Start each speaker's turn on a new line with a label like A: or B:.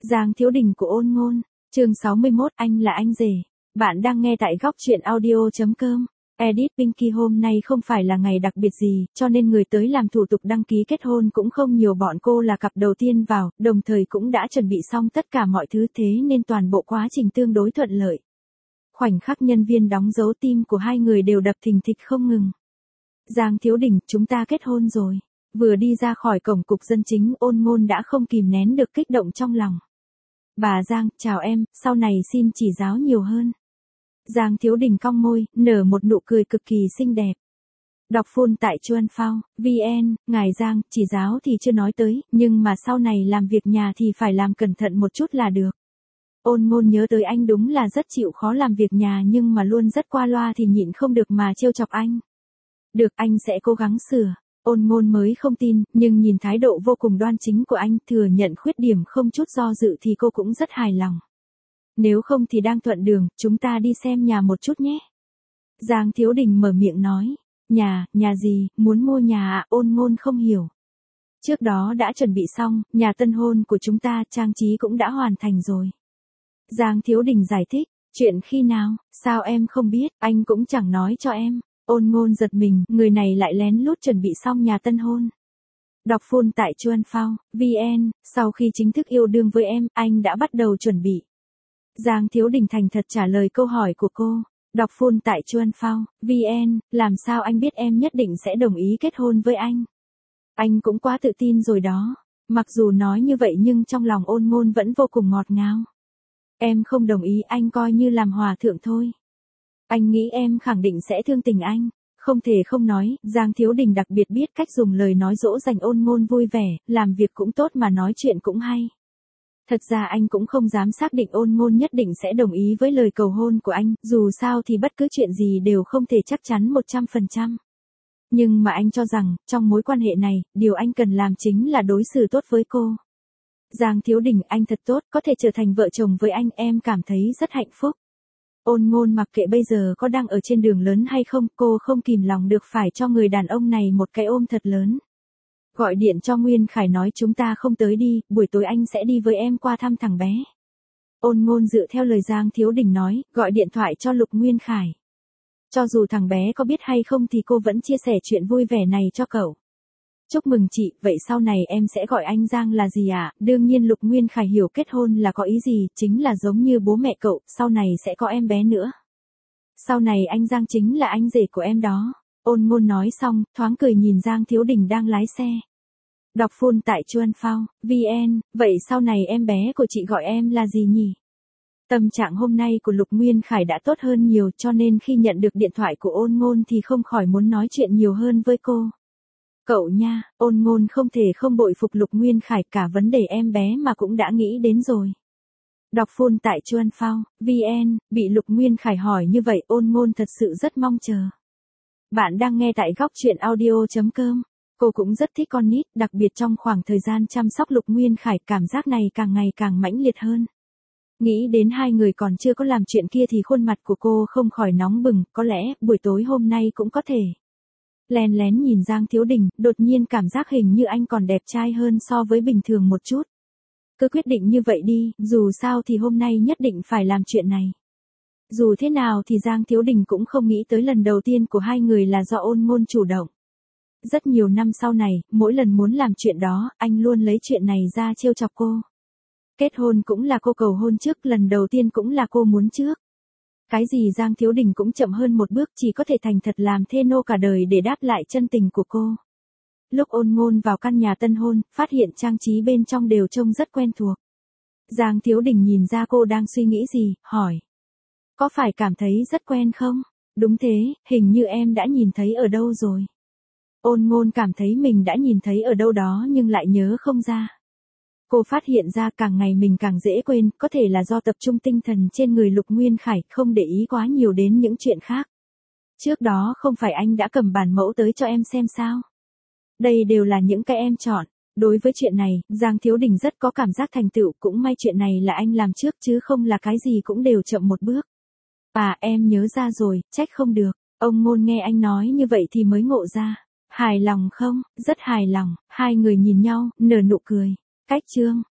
A: Giang Thiếu Đình của Ôn Ngôn, chương 61, anh là anh rể. Bạn đang nghe tại góc truyện audio.com. Edit Pinky hôm nay không phải là ngày đặc biệt gì, cho nên người tới làm thủ tục đăng ký kết hôn cũng không nhiều, bọn cô là cặp đầu tiên vào, đồng thời cũng đã chuẩn bị xong tất cả mọi thứ, thế nên toàn bộ quá trình tương đối thuận lợi. Khoảnh khắc nhân viên đóng dấu, tim của hai người đều đập thình thịch không ngừng. Giang Thiếu Đình, chúng ta kết hôn rồi. Vừa đi ra khỏi cổng cục dân chính, Ôn Ngôn đã không kìm nén được kích động trong lòng. Bà Giang, chào em, sau này xin chỉ giáo nhiều hơn. Giang Thiếu Đình cong môi, nở một nụ cười cực kỳ xinh đẹp. Đọc full tại Chuan Phao, VN, ngài Giang, chỉ giáo thì chưa nói tới, nhưng mà sau này làm việc nhà thì phải làm cẩn thận một chút là được. Ôn Ngôn nhớ tới anh đúng là rất chịu khó làm việc nhà nhưng mà luôn rất qua loa thì nhịn không được mà trêu chọc anh. Được, anh sẽ cố gắng sửa. Ôn Ngôn mới không tin, nhưng nhìn thái độ vô cùng đoan chính của anh, thừa nhận khuyết điểm không chút do dự thì cô cũng rất hài lòng. Nếu không thì đang thuận đường, chúng ta đi xem nhà một chút nhé. Giang Thiếu Đình mở miệng nói. Nhà gì, muốn mua nhà à? Ôn Ngôn không hiểu. Trước đó đã chuẩn bị xong, nhà tân hôn của chúng ta, trang trí cũng đã hoàn thành rồi. Giang Thiếu Đình giải thích, chuyện khi nào, sao em không biết, anh cũng chẳng nói cho em. Ôn Ngôn giật mình, người này lại lén lút chuẩn bị xong nhà tân hôn. Đọc full tại Chuan Phao, VN, sau khi chính thức yêu đương với em, anh đã bắt đầu chuẩn bị. Giang Thiếu Đình thành thật trả lời câu hỏi của cô. Đọc full tại Chuan Phao, VN, làm sao anh biết em nhất định sẽ đồng ý kết hôn với anh? Anh cũng quá tự tin rồi đó. Mặc dù nói như vậy nhưng trong lòng Ôn Ngôn vẫn vô cùng ngọt ngào. Em không đồng ý, anh coi như làm hòa thượng thôi. Anh nghĩ em khẳng định sẽ thương tình anh. Không thể không nói, Giang Thiếu Đình đặc biệt biết cách dùng lời nói dỗ dành Ôn Ngôn vui vẻ, làm việc cũng tốt mà nói chuyện cũng hay. Thật ra anh cũng không dám xác định Ôn Ngôn nhất định sẽ đồng ý với lời cầu hôn của anh, dù sao thì bất cứ chuyện gì đều không thể chắc chắn 100%. Nhưng mà anh cho rằng, trong mối quan hệ này, điều anh cần làm chính là đối xử tốt với cô. Giang Thiếu Đình, anh thật tốt, có thể trở thành vợ chồng với anh, em cảm thấy rất hạnh phúc. Ôn Ngôn mặc kệ bây giờ có đang ở trên đường lớn hay không, cô không kìm lòng được phải cho người đàn ông này một cái ôm thật lớn. Gọi điện cho Nguyên Khải nói chúng ta không tới đi, buổi tối anh sẽ đi với em qua thăm thằng bé. Ôn Ngôn dựa theo lời Giang Thiếu Đình nói, gọi điện thoại cho Lục Nguyên Khải. Cho dù thằng bé có biết hay không thì cô vẫn chia sẻ chuyện vui vẻ này cho cậu. Chúc mừng chị, vậy sau này em sẽ gọi anh Giang là gì ạ? Đương nhiên Lục Nguyên Khải hiểu kết hôn là có ý gì, chính là giống như bố mẹ cậu, sau này sẽ có em bé nữa. Sau này anh Giang chính là anh rể của em đó. Ôn Ngôn nói xong, thoáng cười nhìn Giang Thiếu Đình đang lái xe. Đọc full tại Chuan Phao, VN, vậy sau này em bé của chị gọi em là gì nhỉ? Tâm trạng hôm nay của Lục Nguyên Khải đã tốt hơn nhiều cho nên khi nhận được điện thoại của Ôn Ngôn thì không khỏi muốn nói chuyện nhiều hơn với cô. Cậu nha, Ôn Ngôn không thể không bội phục Lục Nguyên Khải, cả vấn đề em bé mà cũng đã nghĩ đến rồi. Đọc full tại Chuan Phao, VN, bị Lục Nguyên Khải hỏi như vậy Ôn Ngôn thật sự rất mong chờ. Bạn đang nghe tại góc truyện audio.com. Cô cũng rất thích con nít, đặc biệt trong khoảng thời gian chăm sóc Lục Nguyên Khải, cảm giác này càng ngày càng mãnh liệt hơn. Nghĩ đến hai người còn chưa có làm chuyện kia thì khuôn mặt của cô không khỏi nóng bừng, có lẽ buổi tối hôm nay cũng có thể. Lén lén nhìn Giang Thiếu Đình, đột nhiên cảm giác hình như anh còn đẹp trai hơn so với bình thường một chút. Cứ quyết định như vậy đi, dù sao thì hôm nay nhất định phải làm chuyện này. Dù thế nào thì Giang Thiếu Đình cũng không nghĩ tới lần đầu tiên của hai người là do Ôn Ngôn chủ động. Rất nhiều năm sau này, mỗi lần muốn làm chuyện đó, anh luôn lấy chuyện này ra trêu chọc cô. Kết hôn cũng là cô cầu hôn trước, lần đầu tiên cũng là cô muốn trước. Cái gì Giang Thiếu Đình cũng chậm hơn một bước, chỉ có thể thành thật làm thê nô cả đời để đáp lại chân tình của cô. Lúc Ôn Ngôn vào căn nhà tân hôn, phát hiện trang trí bên trong đều trông rất quen thuộc. Giang Thiếu Đình nhìn ra cô đang suy nghĩ gì, hỏi. Có phải cảm thấy rất quen không? Đúng thế, hình như em đã nhìn thấy ở đâu rồi. Ôn Ngôn cảm thấy mình đã nhìn thấy ở đâu đó nhưng lại nhớ không ra. Cô phát hiện ra càng ngày mình càng dễ quên, có thể là do tập trung tinh thần trên người Lục Nguyên Khải, không để ý quá nhiều đến những chuyện khác. Trước đó không phải anh đã cầm bản mẫu tới cho em xem sao? Đây đều là những cái em chọn. Đối với chuyện này, Giang Thiếu Đình rất có cảm giác thành tựu, cũng may chuyện này là anh làm trước chứ không là cái gì cũng đều chậm một bước. À, em nhớ ra rồi, trách không được. Ông Ngôn nghe anh nói như vậy thì mới ngộ ra. Hài lòng không? Rất hài lòng. Hai người nhìn nhau, nở nụ cười. Cách chương.